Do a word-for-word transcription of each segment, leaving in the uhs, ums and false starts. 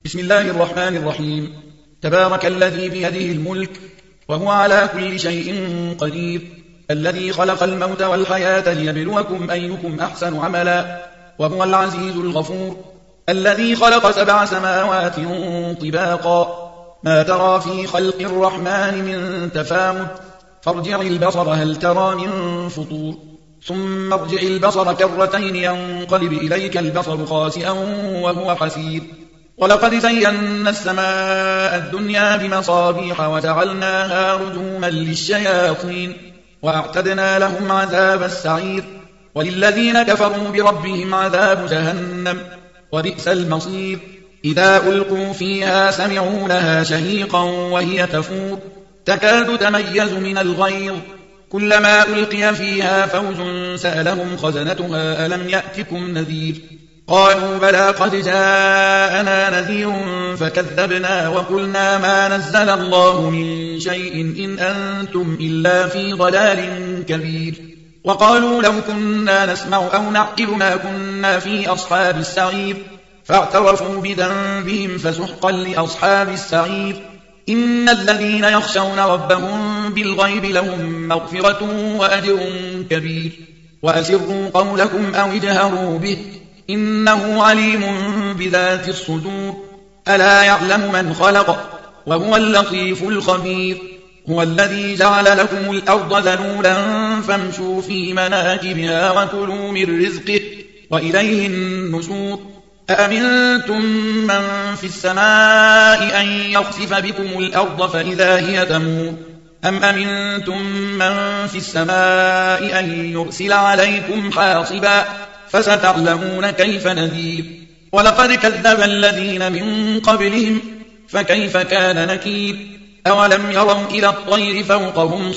بسم الله الرحمن الرحيم. تبارك الذي بيده الملك وهو على كل شيء قدير، الذي خلق الموت والحياة ليبلوكم أيكم أحسن عملا، وهو العزيز الغفور، الذي خلق سبع سماوات طباقا، ما ترى في خلق الرحمن من تفاوت، فارجع البصر هل ترى من فطور، ثم ارجع البصر كرتين ينقلب إليك البصر خاسئا وهو حسير. ولقد زينا السماء الدنيا بمصابيح وجعلناها رجوما للشياطين وأعتدنا لهم عذاب السعير، وللذين كفروا بربهم عذاب جهنم وبئس المصير. إذا ألقوا فيها سمعوا لها شهيقا وهي تفور، تكاد تميز من الغيظ، كلما ألقي فيها فوج سألهم خزنتها ألم يأتكم نذير، قالوا بلى قد جاءنا نذير فكذبنا وقلنا ما نزل الله من شيء إن أنتم إلا في ضلال كبير. وقالوا لو كنا نسمع أو نعقل ما كنا في أصحاب السعير، فاعترفوا بذنبهم فسحقا لأصحاب السعير. إن الذين يخشون ربهم بالغيب لهم مغفرة وأجر كبير. وأسروا قولكم أو اجهروا به إنه عليم بذات الصدور. ألا يعلم من خلق وهو اللطيف الخبير. هو الذي جعل لكم الأرض ذلولا فامشوا في مناكبها وكلوا من رزقه وإليه النشور. أأمنتم من في السماء أن يخسف بكم الأرض فإذا هي تمور، أم أمنتم من في السماء أن يرسل عليكم حاصبا، فستعلمون كيف نذير. ولقد كذب الذين من قبلهم فكيف كان نكير. أولم يروا إلى الطير فوقهم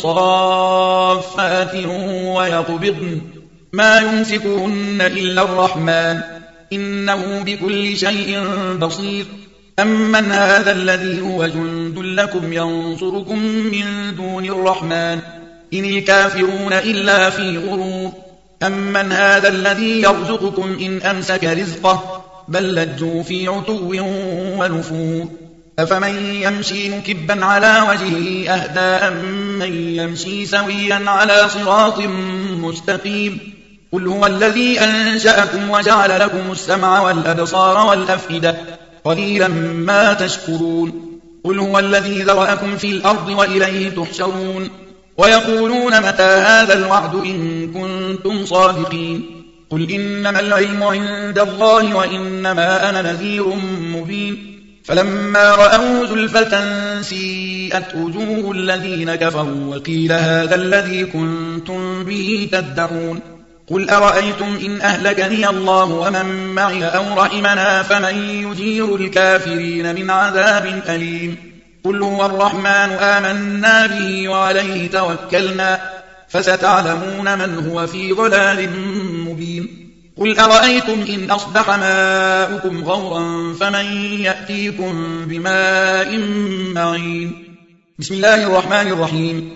صافات ويقبضن ما يمسكهن إلا الرحمن إنه بكل شيء بصير. أمن هذا الذي هو جند لكم ينصركم من دون الرحمن إن الكافرون إلا في غرور. أمن هذا الذي يرزقكم إن أمسك رزقه بل لجوا في عتو ونفور. أفمن يمشي مكبا على وجهه أهدى أمن يمشي سويا على صراط مستقيم. قل هو الذي أنشأكم وجعل لكم السمع والأبصار والأفئدة قليلا ما تشكرون. قل هو الذي ذرأكم في الأرض وإليه تحشرون. ويقولون متى هذا الوعد إن كنتم صادقين. قل إنما العلم عند الله وإنما أنا نذير مبين. فلما رأوا زلفة سيئت وجوه الذين كفروا وقيل هذا الذي كنتم به تدعون. قل أرأيتم إن أهلكني الله ومن معي أو رحمنا فمن يجير الكافرين من عذاب أليم. قل هو الرحمن آمنا به وعليه توكلنا فستعلمون من هو في ضلال مبين. قل أرأيتم إن أصبح ماؤكم غورا فمن يأتيكم بماء معين. بسم الله الرحمن الرحيم.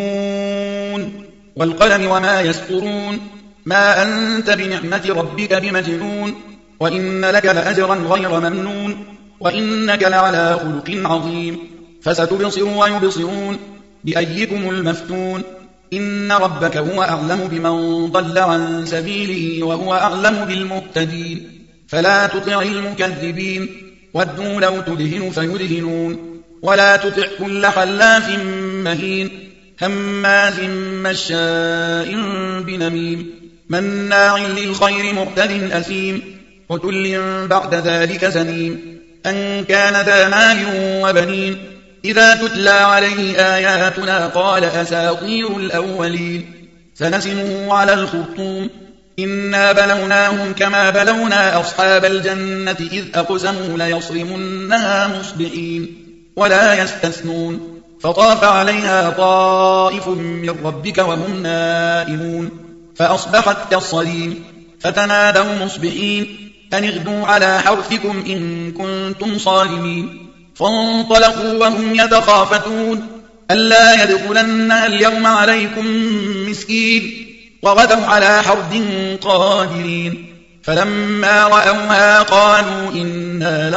نون والقلم وما يسطرون. ما أنت بنعمة ربك بمجنون. وإن لك لأجرا غير ممنون. وإنك لعلى خلق عظيم. فستبصر ويبصرون بأيكم المفتون. إن ربك هو أعلم بمن ضل عن سبيله وهو أعلم بالمهتدين. فلا تطع المكذبين ودوا لو تدهن فيدهنون. ولا تطع كل حلاف مهين هماز مشاء بنميم مناع للخير معتد أثيم عتل بعد ذلك زنيم أن كان ذا مال وبنين. إذا تتلى عليه آياتنا قال أساطير الأولين. سنسمه على الخرطوم. إنا بلوناهم كما بلونا أصحاب الجنة إذ أقسموا ليصرمنها مصبحين ولا يستثنون. فطاف عليها طائف من ربك وهم نائمون فأصبحت كالصريم. فتنادوا مصبحين أن اغدوا على حرثكم إن كنتم صارمين. فانطلقوا وهم يتخافتون ألا يدخلنها اليوم عليكم مسكين وغدوا على حرد قادرين. فلما رأوها قالوا إنا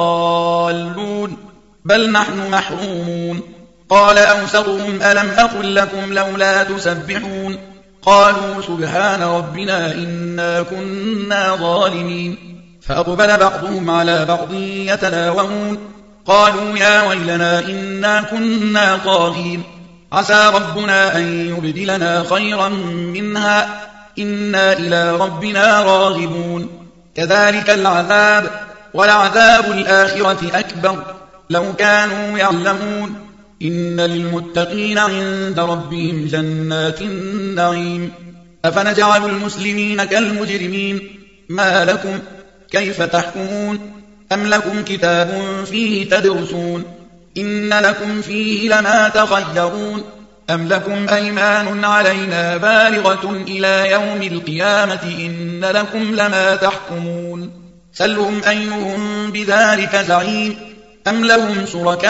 لضالون بل نحن محرومون قال أوسطهم ألم أقل لكم لولا تسبحون قالوا سبحان ربنا إنا كنا ظالمين فأقبل بعضهم على بعض يتلاومون قالوا يا ويلنا إنا كنا طاغين عسى ربنا أن يبدلنا خيرا منها إنا إلى ربنا راغبون كذلك العذاب ولعذاب الآخرة أكبر لو كانوا يعلمون إن للمتقين عند ربهم جنات النعيم أفنجعل المسلمين كالمجرمين ما لكم كيف تحكمون أم لكم كتاب فيه تدرسون إن لكم فيه لما تخيرون أم لكم أيمان علينا بالغة إلى يوم القيامة إن لكم لما تحكمون سلهم أيهم بذلك زعيم أم لهم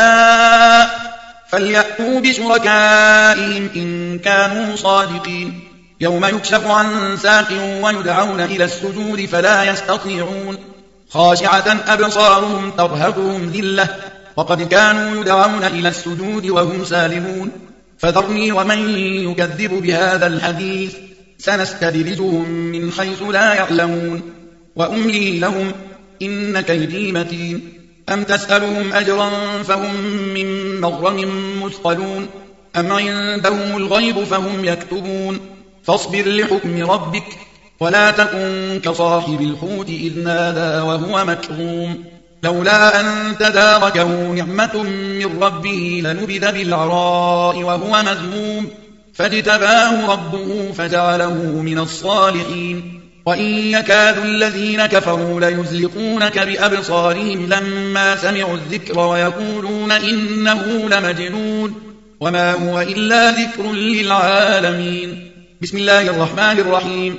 شركاء فليأتوا بشركائهم إن كانوا صادقين يوم يكشف عن ساق ويدعون إلى السجود فلا يستطيعون خاشعة أبصارهم ترهقهم ذلة وقد كانوا يدعون إلى السجود وهم سالمون فذرني ومن يكذب بهذا الحديث سنستدرجهم من حيث لا يعلمون وأملي لهم إن كيدي متين أم تسألهم أجرا فهم من مغرم مثقلون أم عندهم الغيب فهم يكتبون فاصبر لحكم ربك ولا تكن كصاحب الحوت إذ نادى وهو مكظوم لولا أن تداركه نعمة من ربه لنبذ بالعراء وهو مذموم فاجتباه ربه فجعله من الصالحين وإن يكاد الذين كفروا ليزلقونك بأبصارهم لما سمعوا الذكر ويقولون إنه لمجنون وما هو إلا ذكر للعالمين بسم الله الرحمن الرحيم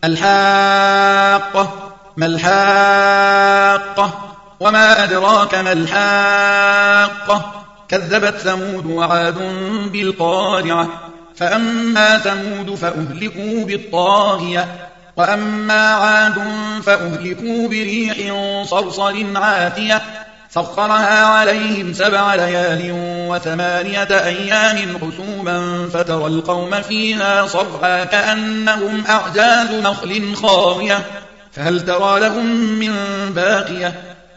الحاقة ما الحاقة وما أدراك ما الحاقة كذبت ثمود وعاد بالقارعة فأما ثمود فأهلكوا بالطاغية وأما عاد فأهلكوا بريح صرصر عاتية سخرها عليهم سبع ليال وثمانية أيام حسوما فترى القوم فيها صرعا كأنهم أعجاز نخل خاوية فهل ترى لهم من باقية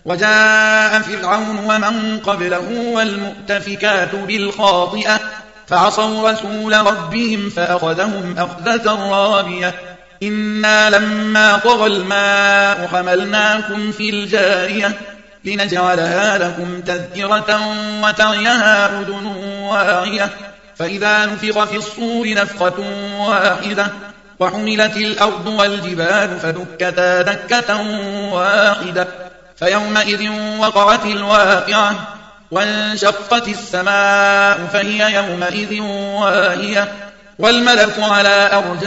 وجاء فرعون ومن قبله والمؤتفكات بالخاطئة فعصوا رسول ربهم فأخذهم أخذة رابية إنا لما طغى الماء حملناكم في الجارية لنجعلها لكم تذكرة وتعيها أذن واعية فإذا نفخ في الصور نفخة واحدة وحملت الأرض والجبال فدكتا دكة واحدة فيومئذ وقعت الواقعة وانشقت السماء فهي يومئذ واهية والملك على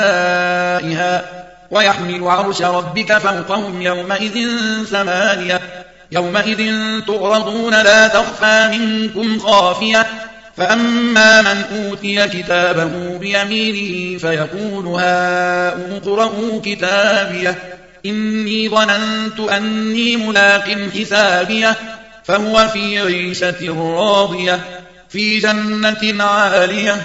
أرجائها ويحمل عرش ربك فوقهم يومئذ ثمانية يومئذ تعرضون لا تخفى منكم خافية فأما من أوتي كتابه بيمينه فيقول هاؤم اقرءوا كتابيه إني ظننت أني ملاق حسابيه فهو في عيشة راضية في جنة عالية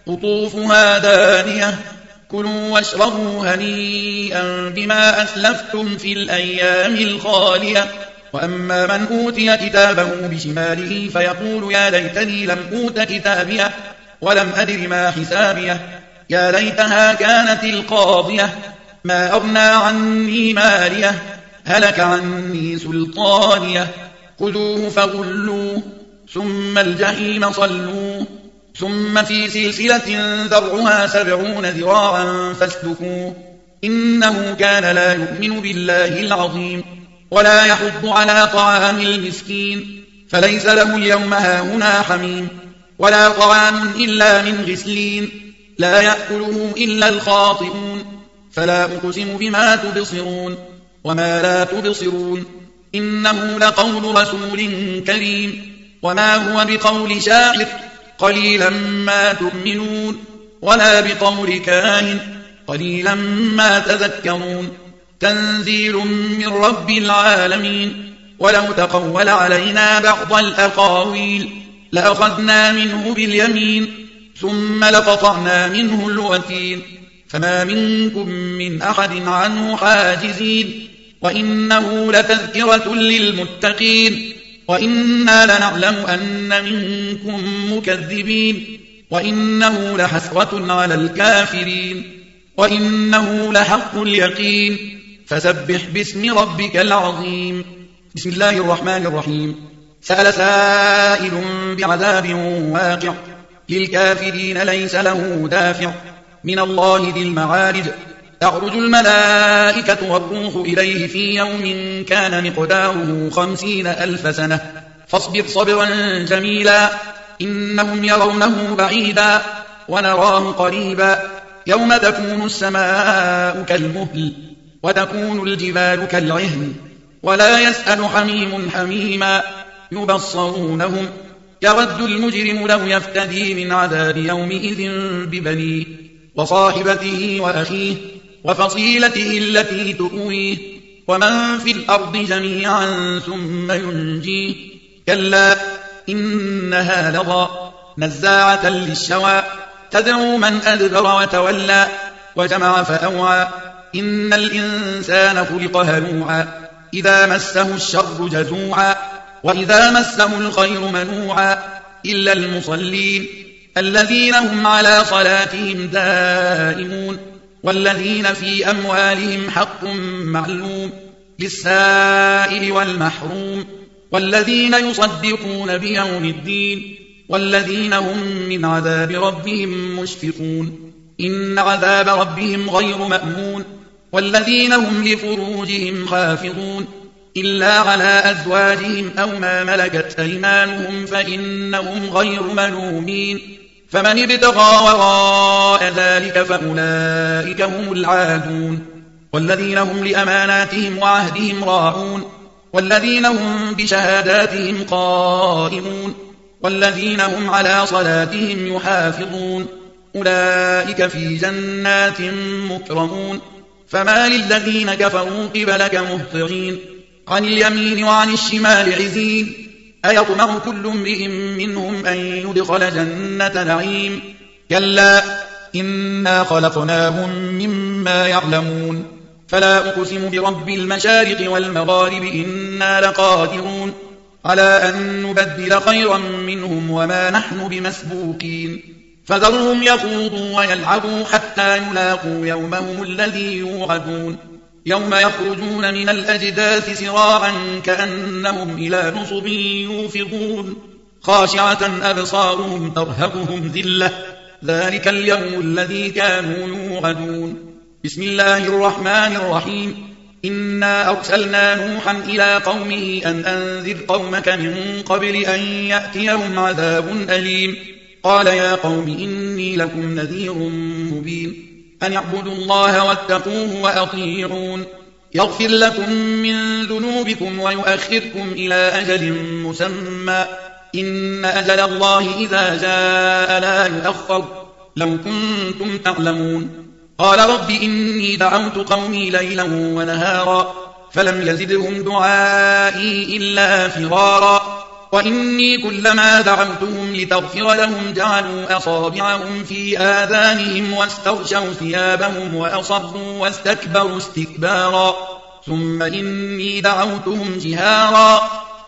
قطوفها دانية كلوا واشربوا هنيئا بما أسلفتم في الأيام الخالية وأما من أوتي كتابه بشماله فيقول يا ليتني لم أوت كتابيه ولم أدر ما حسابيه يا ليتها كانت القاضية ما أغنى عني ماليه هلك عني سلطانيه خذوه فغلوه ثم الجحيم صلوه ثم في سلسلة ذرعها سبعون ذراعا فاسلكوه إنه كان لا يؤمن بالله العظيم ولا يحض على طعام المسكين فليس له اليوم هاهنا حميم ولا طعام إلا من غسلين لا يأكله إلا الخاطئون فلا أقسم بما تبصرون وما لا تبصرون إنه لقول رسول كريم وما هو بقول شاعر قليلا ما تؤمنون ولا بقول كاهن قليلا ما تذكرون تنزيل من رب العالمين. ولو تقول علينا بعض الأقاويل لأخذنا منه باليمين ثم لقطعنا منه الوتين فما منكم من أحد عنه حاجزين. وإنه لتذكرة للمتقين وإنا لنعلم أن منكم مكذبين. وإنه لحسرة على الكافرين وإنه لحق اليقين. فسبح باسم ربك العظيم. بسم الله الرحمن الرحيم. سأل سائل بعذاب واقع للكافرين ليس له دافع من الله ذي المعارج. تعرج الملائكة والروح إليه في يوم كان مقداره خمسين ألف سنة فاصبر صبرا جميلا إنهم يرونه بعيدا ونراه قريبا يوم تكون السماء كالمهل وتكون الجبال كالعهن ولا يسأل حميم حميما يبصرونهم يود المجرم لو يفتدي من عذاب يومئذ ببنيه وصاحبته وأخيه وفصيلته التي تؤويه ومن في الأرض جميعا ثم ينجيه كلا إنها لظى نزاعة للشوى تدعو من أدبر وتولى وجمع فأوعى إن الإنسان خلق هلوعا إذا مسه الشر جزوعا وإذا مسه الخير منوعا إلا المصلين الذين هم على صلاتهم دائمون والذين في أموالهم حق معلوم للسائل والمحروم والذين يصدقون بيوم الدين والذين هم من عذاب ربهم مشفقون إن عذاب ربهم غير مأمون والذين هم لفروجهم حافظون إلا على أزواجهم أو ما ملكت أيمانهم فإنهم غير ملومين فمن ابتغى وراء ذلك فأولئك هم العادون والذين هم لأماناتهم وعهدهم راعون والذين هم بشهاداتهم قائمون والذين هم على صلاتهم يحافظون أولئك في جنات مكرمون فما للذين كفروا قبلك مهطعين عن اليمين وعن الشمال عزين أيطمع كل امرئ منهم أن يدخل جنة نعيم كلا إنا خلقناهم مما يعلمون فلا أقسم برب المشارق والمغارب إنا لقادرون على أن نبدل خيرا منهم وما نحن بمسبوقين فذرهم يخوضوا ويلعبوا حتى يلاقوا يومهم الذي يوعدون يوم يخرجون من الأجداث سراعا كأنهم إلى نصب يوفضون خاشعة أبصارهم ترهقهم ذلة ذلك اليوم الذي كانوا يوعدون بسم الله الرحمن الرحيم إنا أرسلنا نوحا إلى قومه أن أنذر قومك من قبل أن يأتيهم عذاب أليم قال يا قوم إني لكم نذير مبين أن اعبدوا الله واتقوه وأطيعون يغفر لكم من ذنوبكم ويؤخركم إلى أجل مسمى إن أجل الله إذا جاء لا يؤخر لو كنتم تعلمون قال رب إني دعوت قومي ليلا ونهارا فلم يزدهم دعائي إلا فرارا وإني كلما دعوتهم لتغفر لهم جعلوا أصابعهم في آذانهم واستغشوا ثيابهم وأصروا واستكبروا استكبارا ثم إني دعوتهم جهارا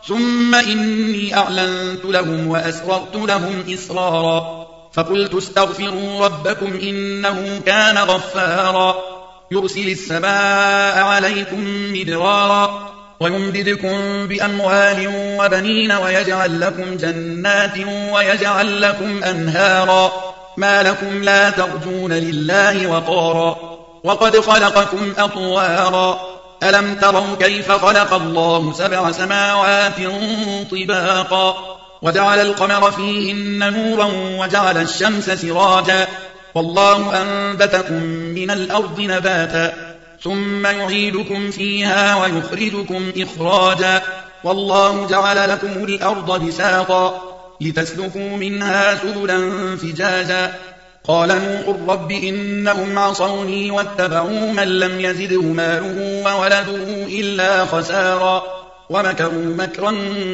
ثم إني أعلنت لهم وأسررت لهم إسرارا فقلت استغفروا ربكم إنه كان غفارا يرسل السماء عليكم مدرارا ويمددكم بأموال وبنين ويجعل لكم جنات ويجعل لكم أنهارا ما لكم لا ترجون لله وقارا وقد خلقكم أطوارا ألم تروا كيف خلق الله سبع سماوات طباقا وجعل القمر فيهن نورا وجعل الشمس سراجا والله أنبتكم من الأرض نباتا ثم يعيدكم فيها ويخرجكم إخراجا والله جعل لكم الأرض بساطا لتسلكوا منها سبلا فجاجا قال نوح رب إنهم عصوني واتبعوا من لم يزده ماله وولده إلا خسارا ومكروا مكرا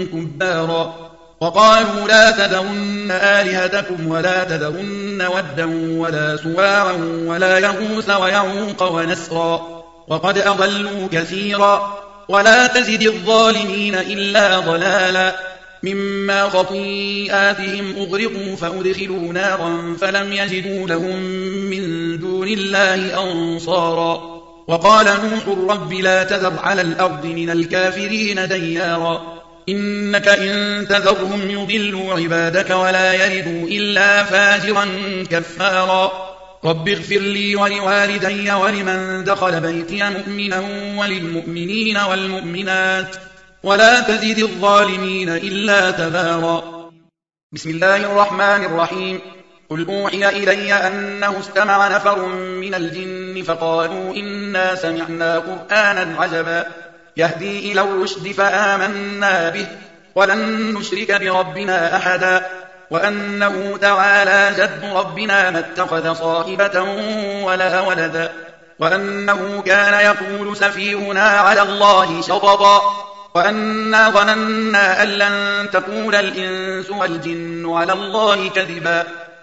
كبارا وقالوا لا تذرن آلهتكم ولا تذرن ودا ولا سواعا ولا يغوث ويعوق ونسرا وقد أضلوا كثيرا ولا تزد الظالمين إلا ضلالا مما خطيئاتهم أغرقوا فأدخلوا نارا فلم يجدوا لهم من دون الله أنصارا وقال نوح رب لا تذر على الأرض من الكافرين ديارا إنك إن تذرهم يضلوا عبادك ولا يلدوا إلا فاجرا كفارا رب اغفر لي ولوالدي ولمن دخل بيتي مؤمنا وللمؤمنين والمؤمنات ولا تزد الظالمين إلا تبارا بسم الله الرحمن الرحيم قل أوحي إلي أنه استمع نفر من الجن فقالوا إنا سمعنا قرآنا عجبا يهدي إلى الرشد فآمنا به ولن نشرك بربنا أحدا وأنه تعالى جد ربنا ما اتخذ صاحبة ولا ولدا وأنه كان يقول سفيهنا على الله شططا وأنا ظننا أن لن تقول الإنس والجن على الله كذبا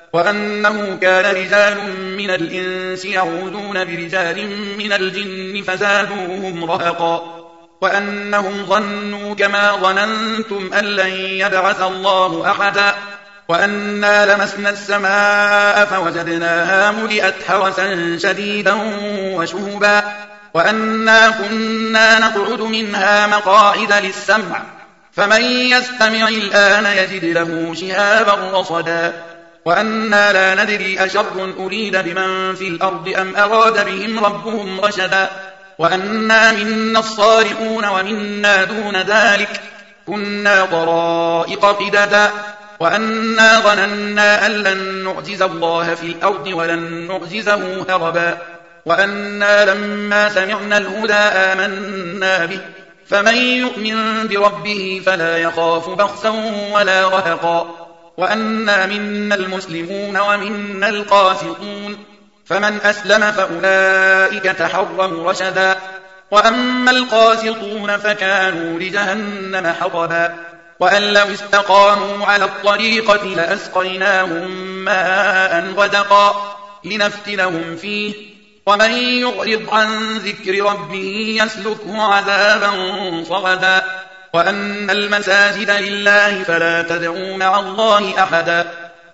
وأنه كان رجال من الإنس يعوذون برجال من الجن فزادوهم رهقا وأنهم ظنوا كما ظننتم أن لن يبعث الله أحدا وأنا لمسنا السماء فوجدناها ملئت حرسا شديدا وشهبا وأنا كنا نقعد منها مقاعد للسمع فمن يستمع الآن يجد له شهابا رصدا وأنا لا ندري أشر أريد بمن في الأرض أم أراد بهم ربهم رشدا وأنا منا الصالحون ومنا دون ذلك كنا طرائق قددا وأنا ظننا أن لن نعجز الله في الأرض ولن نعجزه هربا وأنا لما سمعنا الهدى آمنا به فمن يؤمن بربه فلا يخاف بخسا ولا رهقا وأنا منا المسلمون ومنا القاسطون فمن أسلم فأولئك تحروا رشدا وأما القاسطون فكانوا لجهنم حطبا وأن لو استقاموا على الطريقة لأسقيناهم ماء غدقا لنفتنهم فيه ومن يعرض عن ذكر ربه يسلكه عذابا صعدا وأن المساجد لله فلا تدعوا مع الله أحدا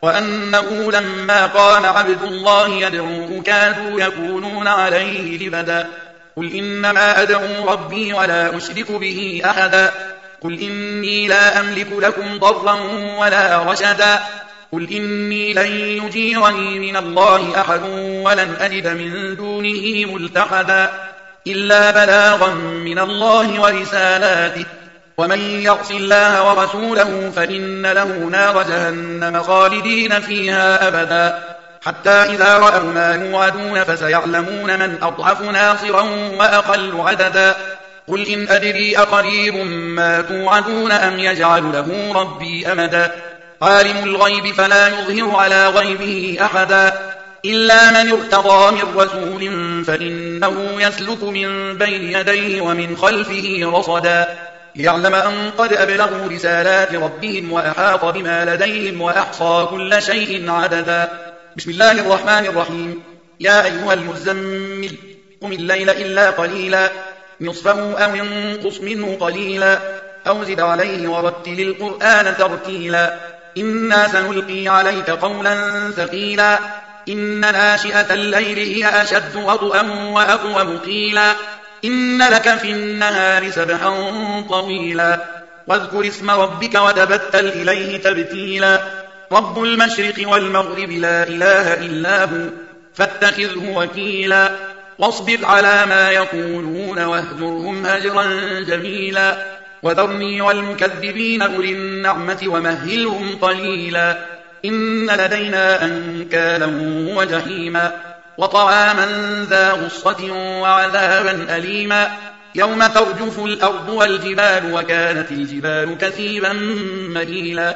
وأنه لما قام عبد الله يدعوه كادوا يكونون عليه لبدا قل إنما أدعو ربي ولا أشرك به أحدا قل إني لا أملك لكم ضرا ولا رشدا قل إني لن يجيرني من الله أحد ولن أجد من دونه ملتحدا إلا بلاغا من الله ورسالاته ومن يعص الله ورسوله فإن له نار جهنم خالدين فيها أبدا حتى إذا رأوا ما يوعدون فسيعلمون من أضعف ناصرا وأقل عددا قل إن أدري أقريب ما توعدون أم يجعل له ربي أمدا عالم الغيب فلا يظهر على غيبه أحدا إلا من ارتضى من رسول فإنه يسلك من بين يديه ومن خلفه رصدا ليعلم أن قد أبلغوا رسالات ربهم وأحاط بما لديهم وأحصى كل شيء عددا بسم الله الرحمن الرحيم يا أيها المزمل قم الليل إلا قليلا نصفه أو انقص منه قليلا أو زد عليه ورتل القرآن ترتيلا إنا سنلقي عليك قولا ثقيلا إن ناشئة الليل هي أشد وطئا وأقوم قيلا إن لك في النهار سبحا طويلا واذكر اسم ربك وتبتل إليه تبتيلا رب المشرق والمغرب لا إله إلا هو فاتخذه وكيلا واصبر على ما يقولون واهجرهم هجرا جميلا وذرني والمكذبين أولي النعمة ومهلهم قليلا إن لدينا أنكالا وجحيما وطعاما ذا غصة وعذابا أليما يوم ترجف الأرض والجبال وكانت الجبال كثيبا مهيلا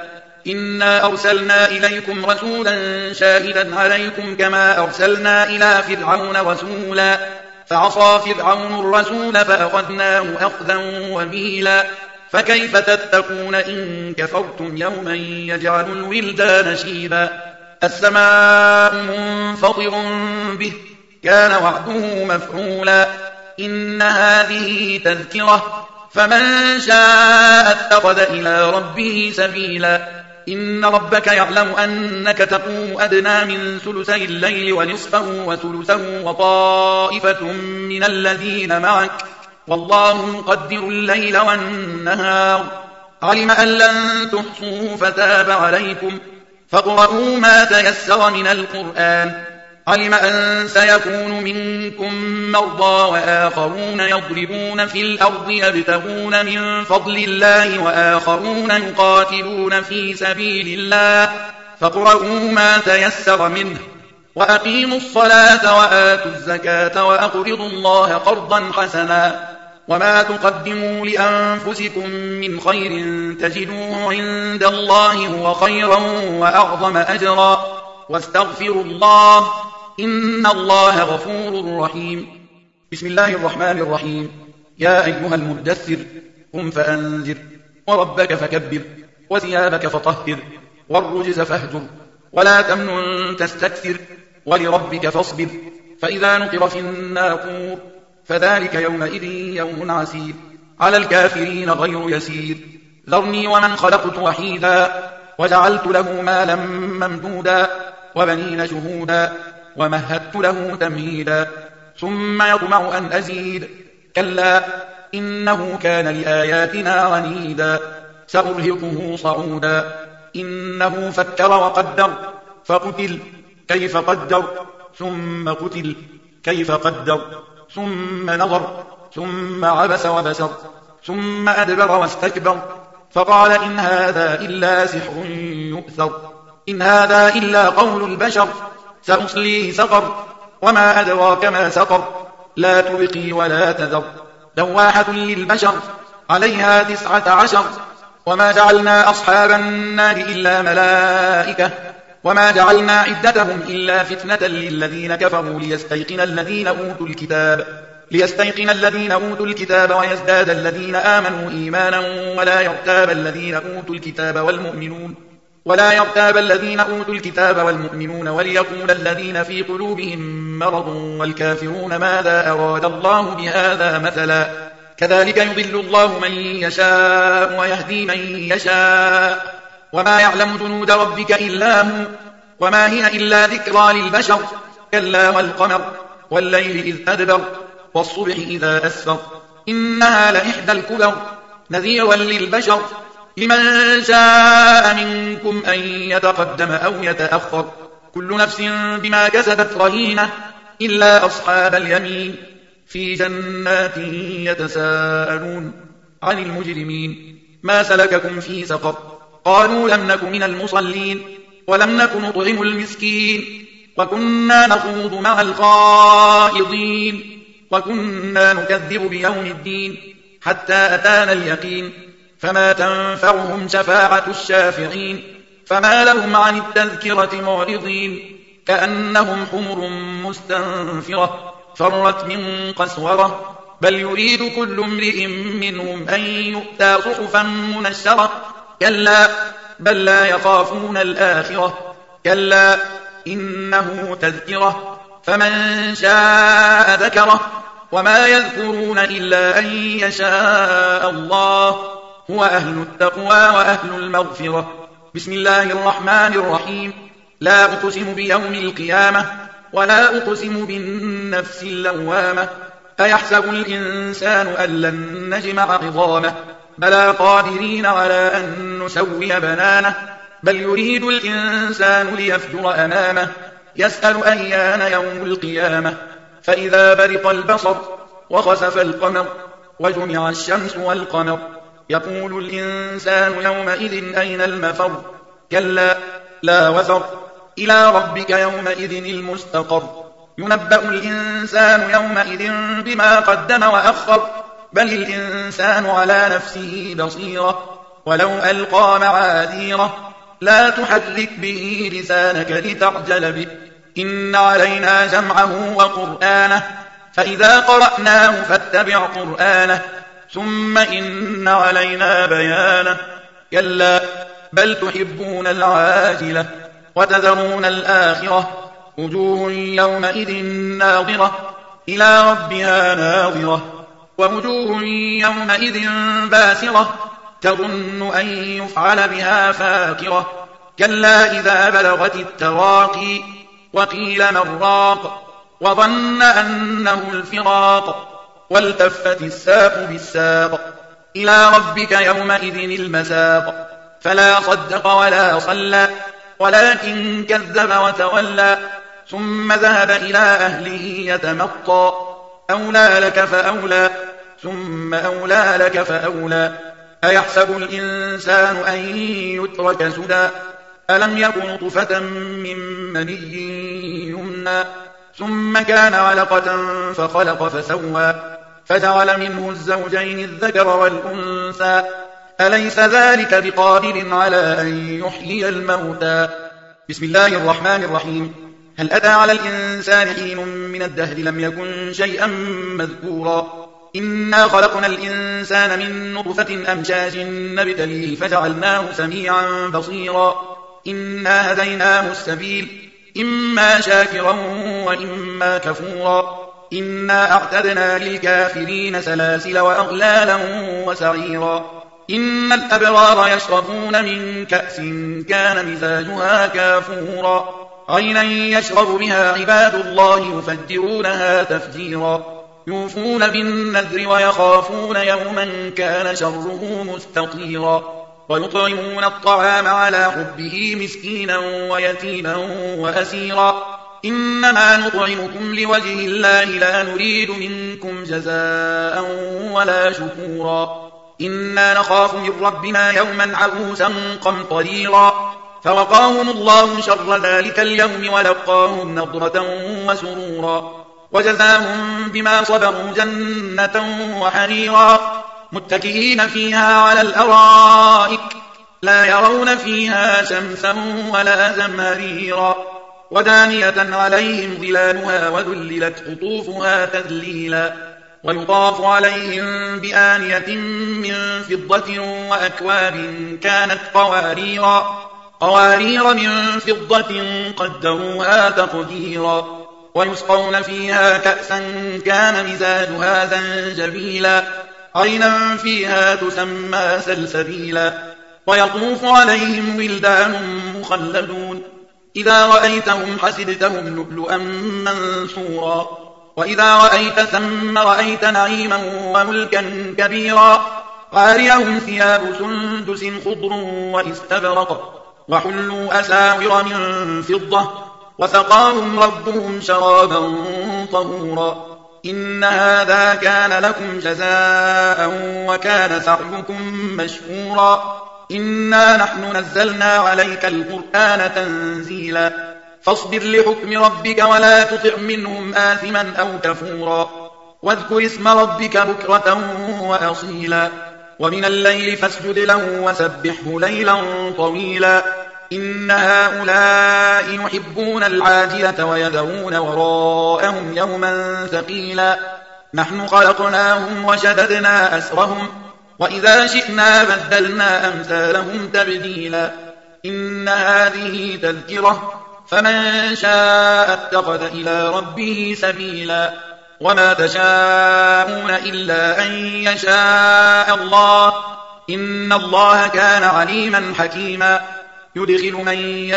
إنا أرسلنا إليكم رسولا شاهدا عليكم كما أرسلنا إلى فرعون رسولا فعصى فرعون الرسول فأخذناه أخذا وبيلا فكيف تتقون إن كفرتم يوما يجعل الولدان شيبا السماء منفطر به كان وعده مفعولا إن هذه تذكرة فمن شاء اتخذ إلى ربه سبيلا إن ربك يعلم أنك تقوم أدنى من ثلثي الليل ونصفه وثلثه وطائفة من الذين معك والله مقدر الليل والنهار علم أن لن تحصوا فتاب عليكم فاقرؤوا ما تيسر من القرآن علم أن سيكون منكم مرضى وآخرون يضربون في الأرض يبتغون من فضل الله وآخرون يقاتلون في سبيل الله فاقرؤوا ما تيسر منه وأقيموا الصلاة وآتوا الزكاة وأقرضوا الله قرضا حسنا وما تقدموا لأنفسكم من خير تجدوه عند الله هو خيرا وأعظم أجرا واستغفروا الله إن الله غفور رحيم بسم الله الرحمن الرحيم يا أيها المدثر قم فأنذر وربك فكبر وثيابك فطهر والرجز فاهجر ولا تمنن تستكثر ولربك فاصبر فإذا نقر في الناقور فذلك يومئذ يوم عسير على الكافرين غير يسير ذرني ومن خلقت وحيدا وجعلت له مالا ممدودا وبنين شهودا ومهدت له تمهيدا ثم يطمع أن أزيد كلا إنه كان لآياتنا عنيدا سأرهقه صعودا إنه فكر وقدر فقتل كيف قدر ثم قتل كيف قدر ثم نظر ثم عبس وبسر ثم أدبر واستكبر فقال إن هذا إلا سحر يؤثر إن هذا إلا قول البشر سأصليه سقر وما أدراك ما سقر لا تبقي ولا تذر لواحة للبشر عليها تسعة عشر وما جعلنا أصحاب النار إلا ملائكة وما جعلنا عدتهم إلا فتنة للذين كفروا ليستيقن الذين أوتوا الكتاب ليستيقن الذين أوتوا الكتاب ويزداد الذين آمنوا إيمانا ولا يرتاب الذين أوتوا الكتاب والمؤمنون ولا يرتاب الذين أوتوا الكتاب والمؤمنون وليقول الذين في قلوبهم مرض والكافرون ماذا أراد الله بهذا مثلا كذلك يضل الله من يشاء ويهدي من يشاء وما يعلم جنود ربك إلا هو وما هي إلا ذكرى للبشر كلا والقمر والليل إذ أدبر والصبح إذا أسفر إنها لإحدى الكبر نذيرا للبشر لمن شاء منكم أن يتقدم أو يتأخر كل نفس بما كسبت رهينة إلا أصحاب اليمين في جنات يتساءلون عن المجرمين ما سلككم في سقر قالوا لم نك من المصلين ولم نك نطعم المسكين وكنا نخوض مع الخائضين وكنا نكذب بيوم الدين حتى أتانا اليقين فما تنفعهم شفاعة الشافعين فما لهم عن التذكرة معرضين كأنهم حمر مستنفرة فرت من قسورة بل يريد كل امرئ منهم أن يؤتى صحفا منشرة كلا بل لا يخافون الآخرة كلا إنه تذكرة فمن شاء ذكره وما يذكرون إلا أن يشاء الله هو أهل التقوى وأهل المغفرة بسم الله الرحمن الرحيم لا أقسم بيوم القيامة ولا أقسم بالنفس اللوامة أيحسب الإنسان أن لن نجمع عظامه بلى قادرين على أن نسوي بنانه بل يريد الإنسان ليفجر أمامه يسأل أيان يوم القيامة فإذا برق البصر وخسف القمر وجمع الشمس والقمر يقول الإنسان يومئذ أين المفر كلا لا وزر إلى ربك يومئذ المستقر ينبأ الإنسان يومئذ بما قدم وأخر بل الإنسان على نفسه بصيرة ولو ألقى معاذيره لا تحرك به لسانك لتعجل به إن علينا جمعه وقرآنه فإذا قرأناه فاتبع قرآنه ثم إن علينا بيانه كلا بل تحبون العاجلة وتذرون الآخرة وجوه يومئذ ناظرة إلى ربها ناظرة ووجوه يومئذ باسرة تظن أن يفعل بها فاكرة كلا إذا بلغت التراقي وقيل من راق وظن أنه الفراق والتفت الساق بالساق إلى ربك يومئذ المساق فلا صدق ولا صلى ولكن كذب وتولى ثم ذهب إلى أهله يتمطى أولى لك فأولى ثم أولى لك فأولى أيحسب الإنسان أن يترك سدى ألم يكن طفة من مني يمنى ثم كان علقة فخلق فسوى فجعل منه الزوجين الذكر والأنثى أليس ذلك بقادر على أن يحيي الموتى بسم الله الرحمن الرحيم هل أتى على الإنسان حين من الدهر لم يكن شيئا مذكورا إنا خلقنا الإنسان من نطفة أمشاج نبتليه فجعلناه سميعا بصيرا إنا هديناه السبيل إما شاكرا وإما كفورا إنا أعتدنا للكافرين سلاسل وأغلالا وسعيرا إن الأبرار يشربون من كأس كان مزاجها كافورا عينا يشرب بها عباد الله يفجرونها تفجيرا يوفون بالنذر ويخافون يوما كان شره مستطيرا ويطعمون الطعام على حبه مسكينا ويتيما وأسيرا إنما نطعمكم لوجه الله لا نريد منكم جزاء ولا شكورا إنا نخاف من ربنا يوما عبوسا قمطريرا فوقاهم الله شر ذلك اليوم ولقاهم نضرة وسرورا وجزاهم بما صبروا جنة وحريرا متكئين فيها على الأرائك لا يرون فيها شمسا ولا زمهريرا ودانية عليهم ظلالها وذللت قطوفها تذليلا ويطاف عليهم بآنية من فضة وأكواب كانت قواريرا قوارير من فضة قدروها تقديرا ويسقون فيها كأسا كان مزاجها زنجبيلا عينا فيها تسمى سلسبيلا ويطوف عليهم ولدان مخلدون إذا رأيتهم حسبتهم لؤلؤا منثورا وإذا رأيت ثم رأيت نعيما وملكا كبيرا عاريهم ثياب سندس خضر واستبرق وحلوا أساور من فضة وسقاهم ربهم شرابا طهورا إن هذا كان لكم جزاء وكان سعيكم مشكورا إنا نحن نزلنا عليك القرآن تنزيلا فاصبر لحكم ربك ولا تطع منهم آثما أو كفورا واذكر اسم ربك بكرة وأصيلا ومن الليل فاسجد له وسبحه ليلا طويلا إن هؤلاء يحبون العاجلة ويذرون وراءهم يوما ثقيلا نحن خلقناهم وشددنا أسرهم وإذا شئنا بدلنا أمثالهم تبديلا إن هذه تذكرة فمن شاء اتخذ إلى ربه سبيلا وما تشاءون إلا أن يشاء الله إن الله كان عليما حكيما يدخل من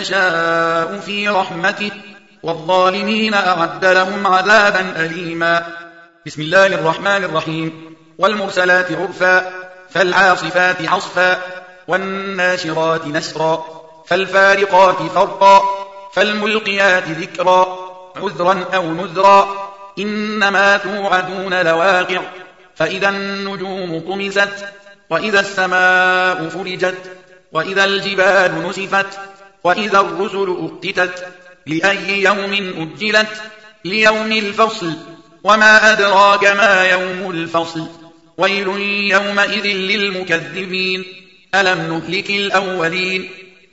يشاء في رحمته والظالمين أعد لهم عذابا أليما بسم الله الرحمن الرحيم والمرسلات عرفا فالعاصفات عصفا والناشرات نشرا فالفارقات فرقا فالملقيات ذكرا عذرا أو نذرا إنما توعدون لواقع فإذا النجوم طمست وإذا السماء فرجت وإذا الجبال نسفت وإذا الرسل أقتت لأي يوم أجلت ليوم الفصل وما أدراك ما يوم الفصل ويل يومئذ للمكذبين ألم نهلك الأولين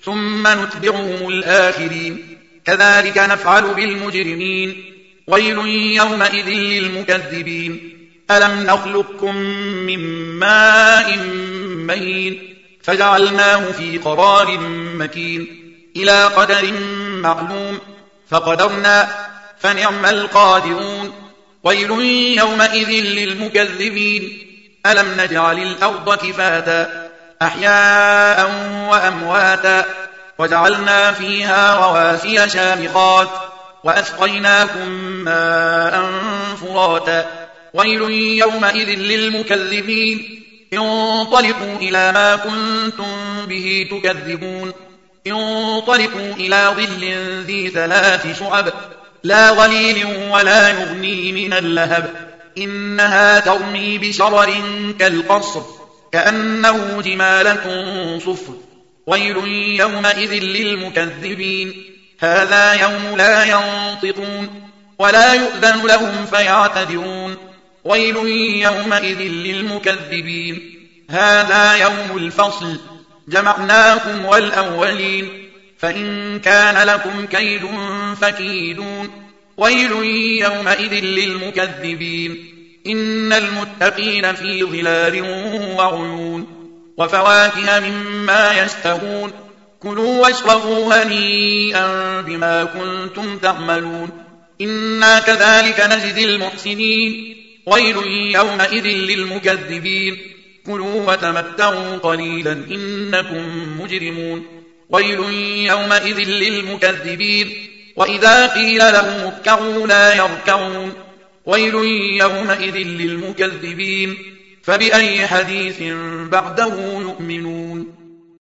ثم نتبعهم الآخرين كذلك نفعل بالمجرمين ويل يومئذ للمكذبين ألم نخلقكم من ماء مهين فجعلناه في قرار مكين إلى قدر معلوم فقدرنا فنعم القادرون ويل يومئذ للمكذبين ألم نجعل الأرض كفاتا أحياء وأمواتا وجعلنا فيها رواسي شامخات وأسقيناكم ماء فراتا ويل يومئذ للمكذبين انطلقوا إلى ما كنتم به تكذبون انطلقوا إلى ظل ذي ثلاث شعب لا ظليل ولا يغني من اللهب إنها ترمي بشرر كالقصر كأنه جمالة صفر ويل يومئذ للمكذبين هذا يوم لا ينطقون ولا يؤذن لهم فيعتذرون ويل يومئذ للمكذبين هذا يوم الفصل جمعناكم والأولين فإن كان لكم كيد فكيدون ويل يومئذ للمكذبين إن المتقين في ظلال وعيون وفواكه مما يشتهون كلوا واشربوا هنيئا بما كنتم تعملون إنا كذلك نجزي المحسنين ويل يومئذ للمكذبين كلوا وتمتعوا قليلا إنكم مجرمون ويل يومئذ للمكذبين وإذا قيل لهم اركعوا لا يركعون ويل يومئذ للمكذبين فبأي حديث بعده يؤمنون